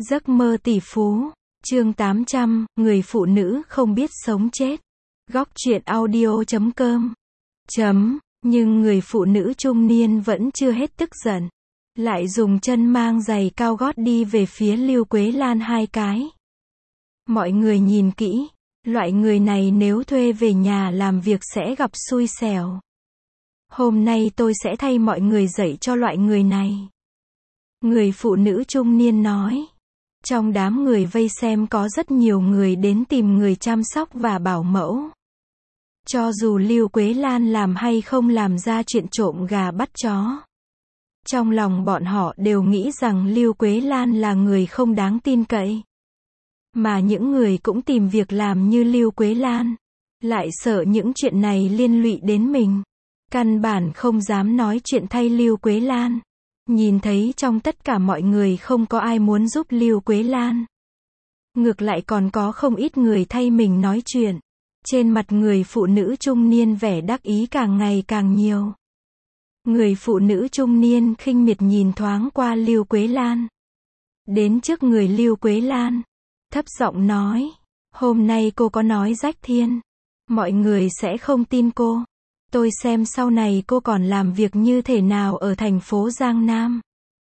Giấc mơ tỷ phú, chương 800, người phụ nữ không biết sống chết. Góc truyện audio.com. Nhưng người phụ nữ trung niên vẫn chưa hết tức giận. Lại dùng chân mang giày cao gót đi về phía Lưu Quế Lan 2 cái. Mọi người nhìn kỹ, loại người này nếu thuê về nhà làm việc sẽ gặp xui xẻo. Hôm nay tôi sẽ thay mọi người dạy cho loại người này. Người phụ nữ trung niên nói. Trong đám người vây xem có rất nhiều người đến tìm người chăm sóc và bảo mẫu. Cho dù Lưu Quế Lan làm hay không làm ra chuyện trộm gà bắt chó. Trong lòng bọn họ đều nghĩ rằng Lưu Quế Lan là người không đáng tin cậy. Mà những người cũng tìm việc làm như Lưu Quế Lan, lại sợ những chuyện này liên lụy đến mình. Căn bản không dám nói chuyện thay Lưu Quế Lan. Nhìn thấy trong tất cả mọi người không có ai muốn giúp Lưu Quế Lan. Ngược lại còn có không ít người thay mình nói chuyện. Trên mặt người phụ nữ trung niên vẻ đắc ý càng ngày càng nhiều. Người phụ nữ trung niên khinh miệt nhìn thoáng qua Lưu Quế Lan. Đến trước người Lưu Quế Lan, thấp giọng nói, hôm nay cô có nói rách thiên. Mọi người sẽ không tin cô. Tôi xem sau này cô còn làm việc như thế nào ở thành phố Giang Nam.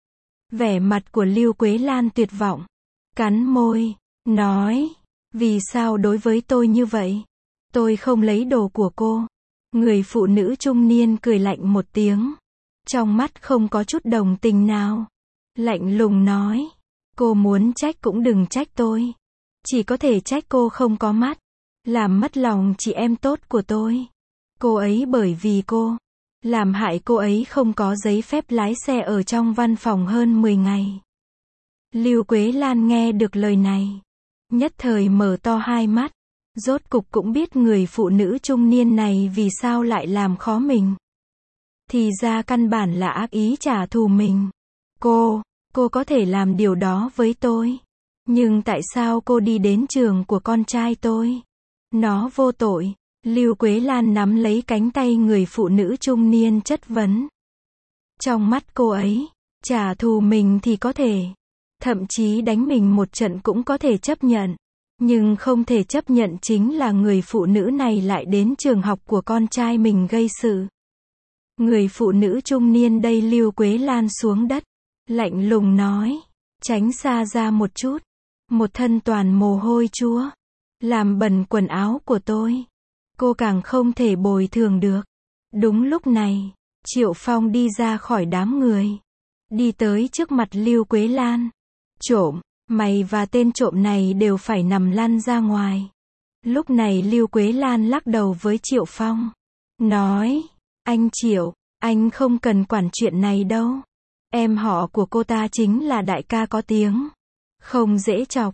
Vẻ mặt của Lưu Quế Lan tuyệt vọng. Cắn môi, nói, vì sao đối với tôi như vậy? Tôi không lấy đồ của cô. Người phụ nữ trung niên cười lạnh một tiếng. Trong mắt không có chút đồng tình nào. Lạnh lùng nói, cô muốn trách cũng đừng trách tôi. Chỉ có thể trách cô không có mắt. Làm mất lòng chị em tốt của tôi. Cô ấy bởi vì cô, làm hại cô ấy không có giấy phép lái xe ở trong văn phòng hơn 10 ngày. Lưu Quế Lan nghe được lời này, nhất thời mở to hai mắt, rốt cục cũng biết người phụ nữ trung niên này vì sao lại làm khó mình. Thì ra căn bản là ác ý trả thù mình. Cô có thể làm điều đó với tôi. Nhưng tại sao cô đi đến trường của con trai tôi? Nó vô tội. Lưu Quế Lan nắm lấy cánh tay người phụ nữ trung niên chất vấn. Trong mắt cô ấy, trả thù mình thì có thể. Thậm chí đánh mình một trận cũng có thể chấp nhận. Nhưng không thể chấp nhận chính là người phụ nữ này lại đến trường học của con trai mình gây sự. Người phụ nữ trung niên đẩy Lưu Quế Lan xuống đất. Lạnh lùng nói, tránh xa ra một chút. Một thân toàn mồ hôi chúa. Làm bẩn quần áo của tôi. Cô càng không thể bồi thường được. Đúng lúc này, Triệu Phong đi ra khỏi đám người. Đi tới trước mặt Lưu Quế Lan. Trộm, mày và tên trộm này đều phải nằm lăn ra ngoài. Lúc này Lưu Quế Lan lắc đầu với Triệu Phong. Nói, anh Triệu, anh không cần quản chuyện này đâu. Em họ của cô ta chính là đại ca có tiếng. Không dễ chọc.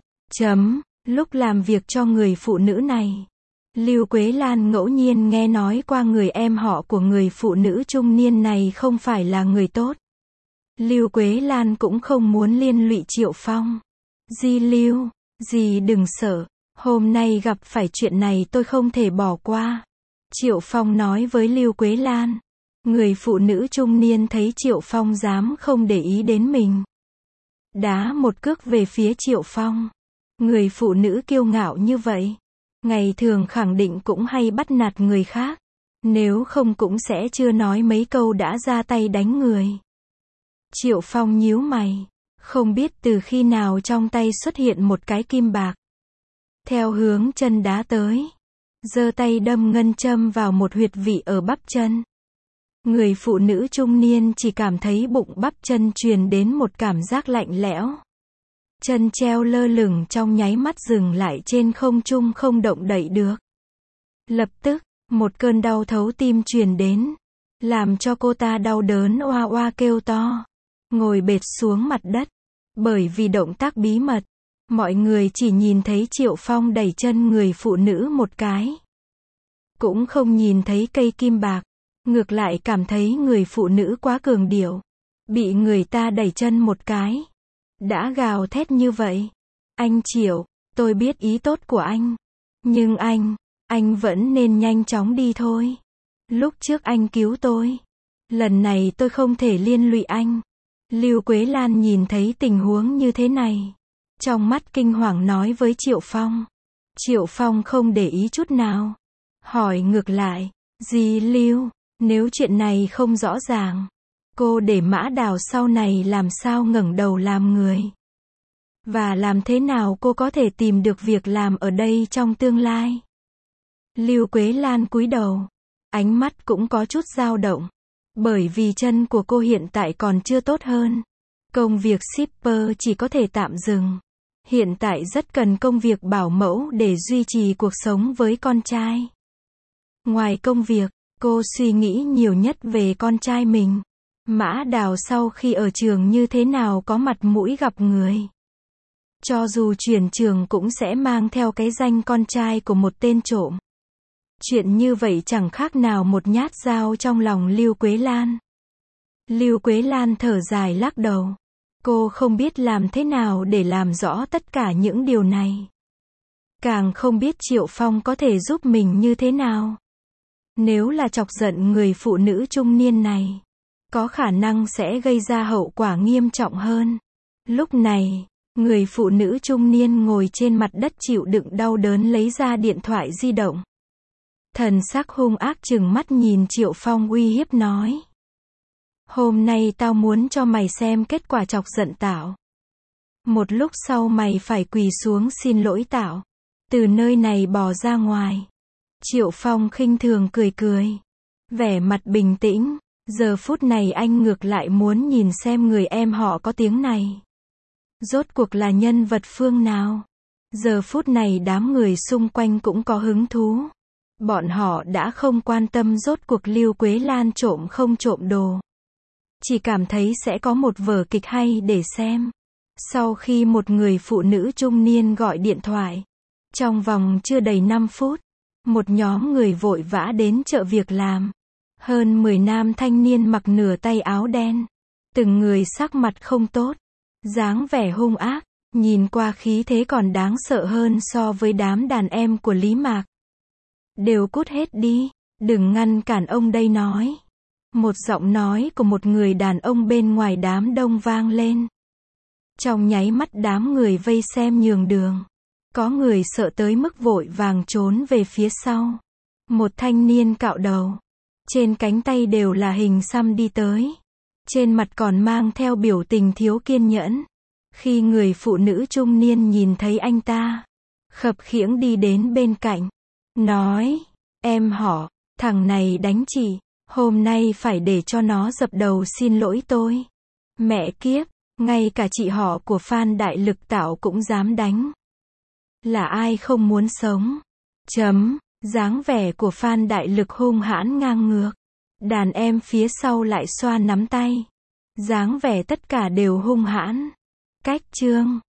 Lúc làm việc cho người phụ nữ này. Lưu Quế Lan ngẫu nhiên nghe nói qua người em họ của người phụ nữ trung niên này không phải là người tốt. Lưu Quế Lan cũng không muốn liên lụy Triệu Phong. Lưu, dì đừng sợ, hôm nay gặp phải chuyện này tôi không thể bỏ qua. Triệu Phong nói với Lưu Quế Lan. Người phụ nữ trung niên thấy Triệu Phong dám không để ý đến mình. Đá một cước về phía Triệu Phong. Người phụ nữ kiêu ngạo như vậy. Ngày thường khẳng định cũng hay bắt nạt người khác. Nếu không cũng sẽ chưa nói mấy câu đã ra tay đánh người. Triệu Phong nhíu mày. Không biết từ khi nào trong tay xuất hiện một cái kim bạc. Theo hướng chân đá tới. Giơ tay đâm ngân châm vào một huyệt vị ở bắp chân. Người phụ nữ trung niên chỉ cảm thấy bụng bắp chân truyền đến một cảm giác lạnh lẽo. Chân treo lơ lửng trong nháy mắt dừng lại trên không trung không động đậy được. Lập tức, một cơn đau thấu tim truyền đến. Làm cho cô ta đau đớn oa oa kêu to. Ngồi bệt xuống mặt đất. Bởi vì động tác bí mật, mọi người chỉ nhìn thấy Triệu Phong đẩy chân người phụ nữ một cái. Cũng không nhìn thấy cây kim bạc. Ngược lại cảm thấy người phụ nữ quá cường điệu. Bị người ta đẩy chân một cái. Đã gào thét như vậy. Anh Triệu, tôi biết ý tốt của anh. Nhưng anh vẫn nên nhanh chóng đi thôi. Lúc trước anh cứu tôi. Lần này tôi không thể liên lụy anh. Lưu Quế Lan nhìn thấy tình huống như thế này. trong mắt kinh hoàng nói với Triệu Phong. Triệu Phong không để ý chút nào. Hỏi ngược lại, dì Lưu, nếu chuyện này không rõ ràng, cô để Mã Đào sau này làm sao ngẩng đầu làm người? Và làm thế nào cô có thể tìm được việc làm ở đây trong tương lai? Lưu Quế Lan cúi đầu, ánh mắt cũng có chút dao động. Bởi vì chân của cô hiện tại còn chưa tốt hơn. Công việc shipper chỉ có thể tạm dừng. Hiện tại rất cần công việc bảo mẫu để duy trì cuộc sống với con trai. Ngoài công việc, cô suy nghĩ nhiều nhất về con trai mình. Mã Đào sau khi ở trường như thế nào có mặt mũi gặp người. Cho dù chuyển trường cũng sẽ mang theo cái danh con trai của một tên trộm. Chuyện như vậy chẳng khác nào một nhát dao trong lòng Lưu Quế Lan. Lưu Quế Lan thở dài lắc đầu. Cô không biết làm thế nào để làm rõ tất cả những điều này. Càng không biết Triệu Phong có thể giúp mình như thế nào. Nếu là chọc giận người phụ nữ trung niên này, có khả năng sẽ gây ra hậu quả nghiêm trọng hơn. Lúc này, người phụ nữ trung niên ngồi trên mặt đất chịu đựng đau đớn lấy ra điện thoại di động. Thần sắc hung ác trừng mắt nhìn Triệu Phong uy hiếp nói. Hôm nay tao muốn cho mày xem kết quả chọc giận tao. Một lúc sau mày phải quỳ xuống xin lỗi tao. Từ nơi này bỏ ra ngoài. Triệu Phong khinh thường cười cười. Vẻ mặt bình tĩnh. Giờ phút này anh ngược lại muốn nhìn xem người em họ có tiếng này. Rốt cuộc là nhân vật phương nào? Giờ phút này đám người xung quanh cũng có hứng thú. Bọn họ đã không quan tâm rốt cuộc Lưu Quế Lan trộm không trộm đồ. Chỉ cảm thấy sẽ có một vở kịch hay để xem. Sau khi một người phụ nữ trung niên gọi điện thoại, trong vòng chưa đầy 5 phút, một nhóm người vội vã đến chợ việc làm. Hơn 10 nam thanh niên mặc nửa tay áo đen. Từng người sắc mặt không tốt, dáng vẻ hung ác, nhìn qua khí thế còn đáng sợ hơn so với đám đàn em của Lý Mạc. Đều cút hết đi, đừng ngăn cản ông đây nói. Một giọng nói của một người đàn ông bên ngoài đám đông vang lên. Trong nháy mắt đám người vây xem nhường đường. Có người sợ tới mức vội vàng trốn về phía sau. Một thanh niên cạo đầu. Trên cánh tay đều là hình xăm đi tới. Trên mặt còn mang theo biểu tình thiếu kiên nhẫn. Khi người phụ nữ trung niên nhìn thấy anh ta, khập khiễng đi đến bên cạnh. Nói, em họ, thằng này đánh chị. Hôm nay phải để cho nó dập đầu xin lỗi tôi. Mẹ kiếp, ngay cả chị họ của Phan Đại Lực Tạo cũng dám đánh. Là ai không muốn sống? Dáng vẻ của Phan Đại Lực hung hãn ngang ngược. Đàn em phía sau lại xoa nắm tay. Dáng vẻ tất cả đều hung hãn. Cách chương